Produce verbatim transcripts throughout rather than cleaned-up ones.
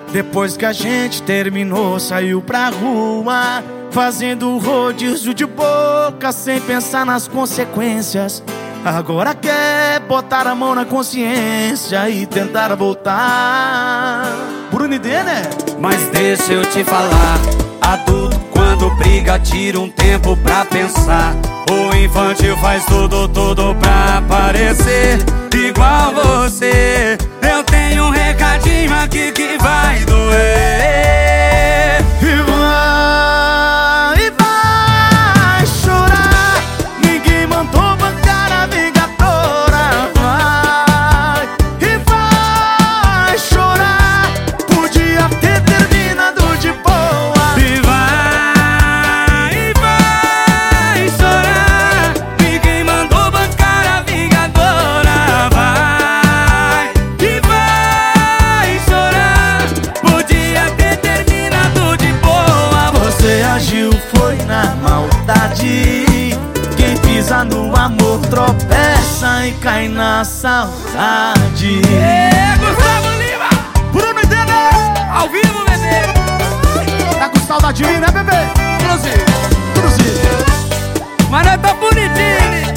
Depois que a gente terminou, saiu pra rua, fazendo rodízio de boca, sem pensar nas consequências. Agora quer botar a mão na consciência e tentar voltar. Bruno e Dê, né? Mas deixa eu te falar, adulto quando briga tira um tempo pra pensar. O infantil faz tudo, tudo pra parecer igual você. Eu tenho um recadinho aqui que vai doer. E vai, e vai chorar. Ninguém mandou bancar a vingadora. Vai, e vai chorar. Podia ter terminado de boa. E vai, e vai chorar. Ninguém mandou bancar a vingadora. Vai, e vai chorar. Podia ter terminado de boa. Você agiu, foi na maldade. Quem pisa no amor tropeça e cai na saudade. É, Gustavo Lima! Bruno e Dê, Ao vivo, bebê! tá com saudade de mim, né, bebê? Produzir, produzir. Mas nós tá bonitinho!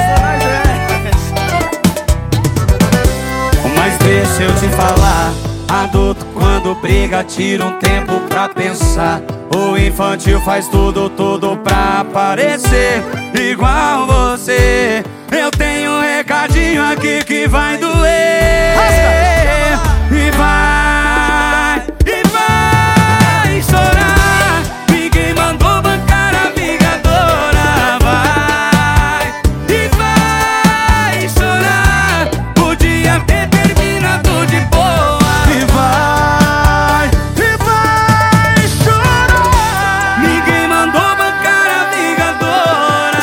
Mas deixa eu te falar, adulto quando briga tira um tempo pra pensar. O infantil faz tudo, tudo pra parecer igual você. Eu tenho um recadinho aqui que vai doer. E vai, e vai chorar. Ninguém mandou bancar a vingadora. Vai, e vai chorar. Podia ter terminado de boa. E vai, e vai chorar. Ninguém mandou bancar a vingadora.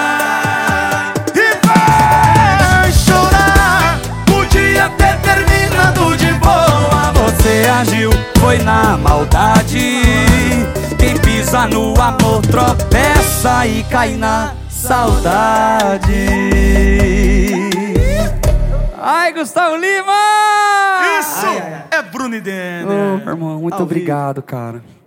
E vai chorar. Podia ter terminado de boa. Você agiu, foi na maldade. Quem pisa no amor tropeça e cai na saudade. Ai, Gustavo Lima! Isso Ai, ai, ai. é Bruno e Dê. Ô, irmão, muito Ao obrigado, cara.